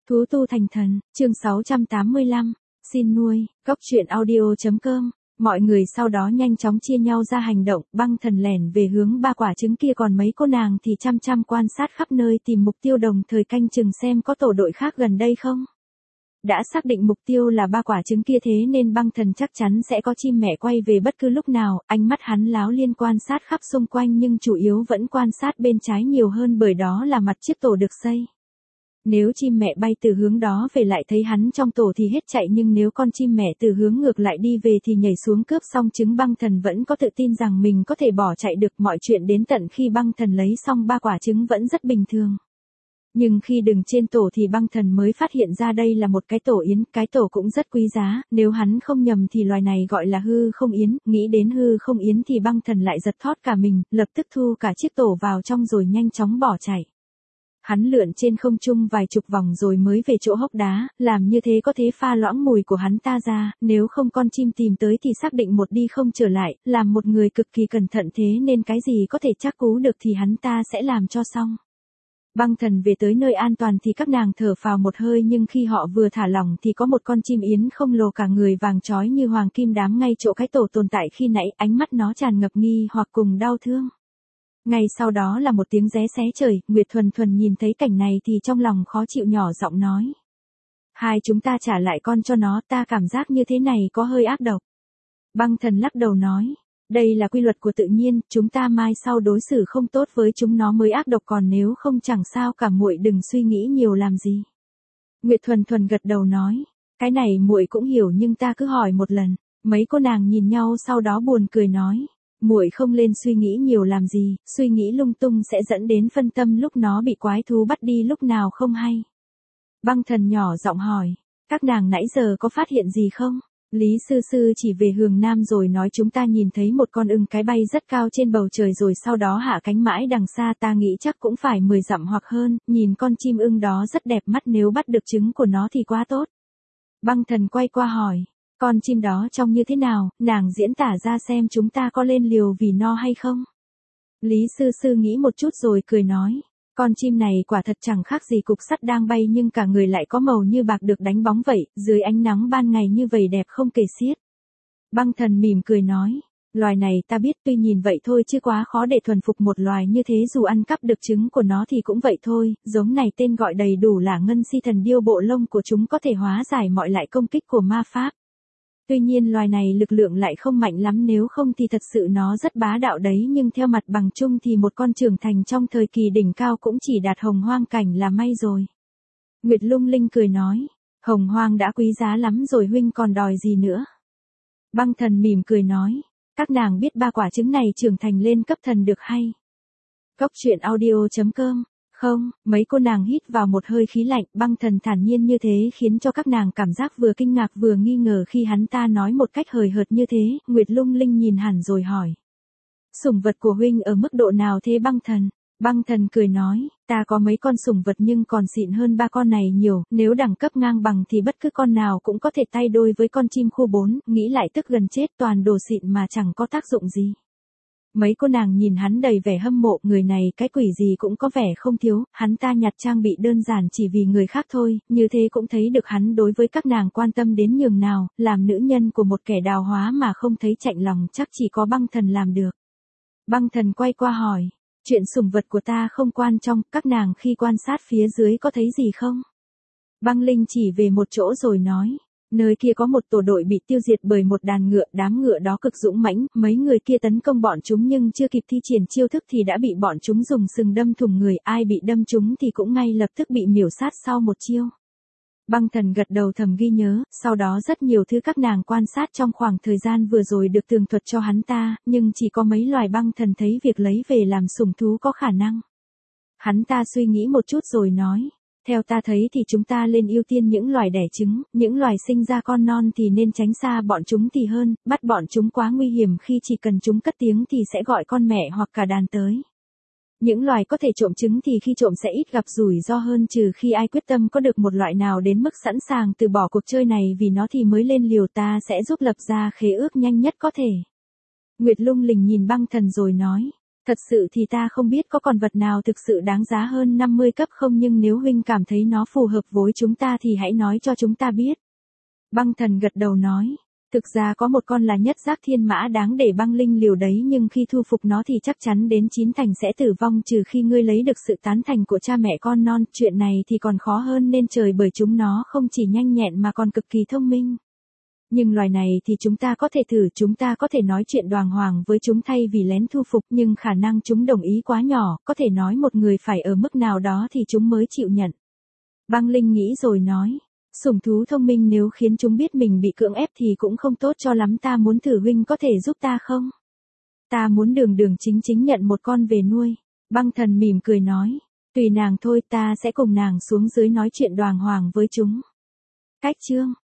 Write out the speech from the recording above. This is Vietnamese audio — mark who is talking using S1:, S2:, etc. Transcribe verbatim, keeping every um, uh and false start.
S1: Thú tu thành thần, chương sáu trăm tám mươi lăm, xin nuôi, góc truyện audio.com. Mọi người sau đó nhanh chóng chia nhau ra hành động, băng thần lẻn về hướng ba quả trứng kia, còn mấy cô nàng thì chăm chăm quan sát khắp nơi tìm mục tiêu, đồng thời canh chừng xem có tổ đội khác gần đây không. Đã xác định mục tiêu là ba quả trứng kia, thế nên băng thần chắc chắn sẽ có chim mẹ quay về bất cứ lúc nào. Ánh mắt hắn láo liên quan sát khắp xung quanh, nhưng chủ yếu vẫn quan sát bên trái nhiều hơn, bởi đó là mặt chiếc tổ được xây. Nếu chim mẹ bay từ hướng đó về lại thấy hắn trong tổ thì hết chạy, nhưng nếu con chim mẹ từ hướng ngược lại đi về thì nhảy xuống cướp xong trứng. Băng thần vẫn có tự tin rằng mình có thể bỏ chạy được. Mọi chuyện đến tận khi băng thần lấy xong ba quả trứng vẫn rất bình thường. Nhưng khi đứng trên tổ thì băng thần mới phát hiện ra đây là một cái tổ yến, cái tổ cũng rất quý giá, nếu hắn không nhầm thì loài này gọi là hư không yến. Nghĩ đến hư không yến thì băng thần lại giật thót cả mình, lập tức thu cả chiếc tổ vào trong rồi nhanh chóng bỏ chạy. Hắn lượn trên không trung vài chục vòng rồi mới về chỗ hốc đá, làm như thế có thể pha loãng mùi của hắn ta ra, nếu không con chim tìm tới thì xác định một đi không trở lại. Làm một người cực kỳ cẩn thận, thế nên cái gì có thể chắc cú được thì hắn ta sẽ làm cho xong. Băng thần về tới nơi an toàn thì các nàng thở phào một hơi, nhưng khi họ vừa thả lỏng thì có một con chim yến khổng lồ cả người vàng chói như hoàng kim đám ngay chỗ cái tổ tồn tại khi nãy, ánh mắt nó tràn ngập nghi hoặc cùng đau thương. Ngay sau đó là một tiếng ré xé trời, Nguyệt Thuần Thuần nhìn thấy cảnh này thì trong lòng khó chịu, nhỏ giọng nói: hai chúng ta trả lại con cho nó, ta cảm giác như thế này có hơi ác độc. Băng thần lắc đầu nói: đây là quy luật của tự nhiên, chúng ta mai sau đối xử không tốt với chúng nó mới ác độc, còn nếu không chẳng sao cả, muội đừng suy nghĩ nhiều làm gì. Nguyệt Thuần Thuần gật đầu nói: cái này muội cũng hiểu, nhưng ta cứ hỏi một lần. Mấy cô nàng nhìn nhau sau đó buồn cười nói: muội không lên suy nghĩ nhiều làm gì, suy nghĩ lung tung sẽ dẫn đến phân tâm, lúc nó bị quái thú bắt đi lúc nào không hay. Băng thần nhỏ giọng hỏi: các nàng nãy giờ có phát hiện gì không? Lý sư sư chỉ về hướng nam rồi nói: chúng ta nhìn thấy một con ưng cái bay rất cao trên bầu trời rồi sau đó hạ cánh mãi đằng xa, ta nghĩ chắc cũng phải mười dặm hoặc hơn, nhìn con chim ưng đó rất đẹp mắt, nếu bắt được trứng của nó thì quá tốt. Băng thần quay qua hỏi: con chim đó trông như thế nào, nàng diễn tả ra xem chúng ta có lên liều vì no hay không? Lý sư sư nghĩ một chút rồi cười nói: con chim này quả thật chẳng khác gì cục sắt đang bay, nhưng cả người lại có màu như bạc được đánh bóng vậy, dưới ánh nắng ban ngày như vậy đẹp không kể xiết. Băng thần mỉm cười nói: loài này ta biết, tuy nhìn vậy thôi chứ quá khó để thuần phục một loài như thế, dù ăn cắp được trứng của nó thì cũng vậy thôi. Giống này tên gọi đầy đủ là ngân si thần điêu, bộ lông của chúng có thể hóa giải mọi loại công kích của ma pháp. Tuy nhiên loài này lực lượng lại không mạnh lắm, nếu không thì thật sự nó rất bá đạo đấy, nhưng theo mặt bằng chung thì một con trưởng thành trong thời kỳ đỉnh cao cũng chỉ đạt hồng hoang cảnh là may rồi. Nguyệt Lung Linh cười nói: hồng hoang đã quý giá lắm rồi, huynh còn đòi gì nữa? Băng thần mỉm cười nói: các nàng biết ba quả trứng này trưởng thành lên cấp thần được hay? Góc truyện audio.com. Không, mấy cô nàng hít vào một hơi khí lạnh, băng thần thản nhiên như thế khiến cho các nàng cảm giác vừa kinh ngạc vừa nghi ngờ khi hắn ta nói một cách hời hợt như thế. Nguyệt Lung Linh nhìn hẳn rồi hỏi: sủng vật của huynh ở mức độ nào thế băng thần? Băng thần cười nói: ta có mấy con sủng vật nhưng còn xịn hơn ba con này nhiều, nếu đẳng cấp ngang bằng thì bất cứ con nào cũng có thể tay đôi với con chim khu bốn, nghĩ lại tức gần chết, toàn đồ xịn mà chẳng có tác dụng gì. Mấy cô nàng nhìn hắn đầy vẻ hâm mộ, người này cái quỷ gì cũng có vẻ không thiếu, hắn ta nhặt trang bị đơn giản chỉ vì người khác thôi, như thế cũng thấy được hắn đối với các nàng quan tâm đến nhường nào. Làm nữ nhân của một kẻ đào hóa mà không thấy chạnh lòng chắc chỉ có băng thần làm được. Băng thần quay qua hỏi: chuyện sủng vật của ta không quan trọng, các nàng khi quan sát phía dưới có thấy gì không? Băng Linh chỉ về một chỗ rồi nói: nơi kia có một tổ đội bị tiêu diệt bởi một đàn ngựa, đám ngựa đó cực dũng mãnh, mấy người kia tấn công bọn chúng nhưng chưa kịp thi triển chiêu thức thì đã bị bọn chúng dùng sừng đâm thủng người, ai bị đâm chúng thì cũng ngay lập tức bị miểu sát sau một chiêu. Băng thần gật đầu thầm ghi nhớ, sau đó rất nhiều thứ các nàng quan sát trong khoảng thời gian vừa rồi được tường thuật cho hắn ta, nhưng chỉ có mấy loài băng thần thấy việc lấy về làm sủng thú có khả năng. Hắn ta suy nghĩ một chút rồi nói: theo ta thấy thì chúng ta nên ưu tiên những loài đẻ trứng, những loài sinh ra con non thì nên tránh xa bọn chúng thì hơn, bắt bọn chúng quá nguy hiểm, khi chỉ cần chúng cất tiếng thì sẽ gọi con mẹ hoặc cả đàn tới. Những loài có thể trộm trứng thì khi trộm sẽ ít gặp rủi ro hơn, trừ khi ai quyết tâm có được một loại nào đến mức sẵn sàng từ bỏ cuộc chơi này vì nó thì mới lên liều, ta sẽ giúp lập ra khế ước nhanh nhất có thể. Nguyệt Lung Linh nhìn băng thần rồi nói: Thật sự thì ta không biết có con vật nào thực sự đáng giá hơn năm mươi cấp không, nhưng nếu huynh cảm thấy nó phù hợp với chúng ta thì hãy nói cho chúng ta biết. Băng thần gật đầu nói. Thực ra có một con là nhất giác thiên mã đáng để băng linh liều đấy, nhưng khi thu phục nó thì chắc chắn đến chín thành sẽ tử vong trừ khi ngươi lấy được sự tán thành của cha mẹ con non. Chuyện này thì còn khó hơn nên trời, bởi chúng nó không chỉ nhanh nhẹn mà còn cực kỳ thông minh. Nhưng loài này thì chúng ta có thể thử, chúng ta có thể nói chuyện đoàng hoàng với chúng thay vì lén thu phục, nhưng khả năng chúng đồng ý quá nhỏ, có thể nói một người phải ở mức nào đó thì chúng mới chịu nhận. Băng linh nghĩ rồi nói. Sủng thú thông minh nếu khiến chúng biết mình bị cưỡng ép thì cũng không tốt cho lắm, ta muốn thử, huynh có thể giúp ta không? Ta muốn đường đường chính chính nhận một con về nuôi. Băng thần mỉm cười nói. Tùy nàng thôi, ta sẽ cùng nàng xuống dưới nói chuyện đoàng hoàng với chúng. Cách chương